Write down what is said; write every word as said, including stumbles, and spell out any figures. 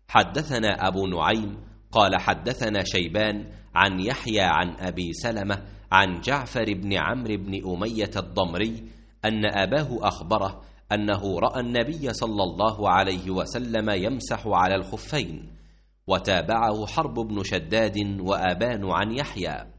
حدثنا أبو نعيم قال حدثنا شيبان عن يحيى عن أبي سلمة عن جعفر بن عمرو بن أمية الضمري أن أباه أخبره أنه رأى النبي صلى الله عليه وسلم يمسح على الخفين. وتابعه حرب بن شداد وآبان عن يحيى.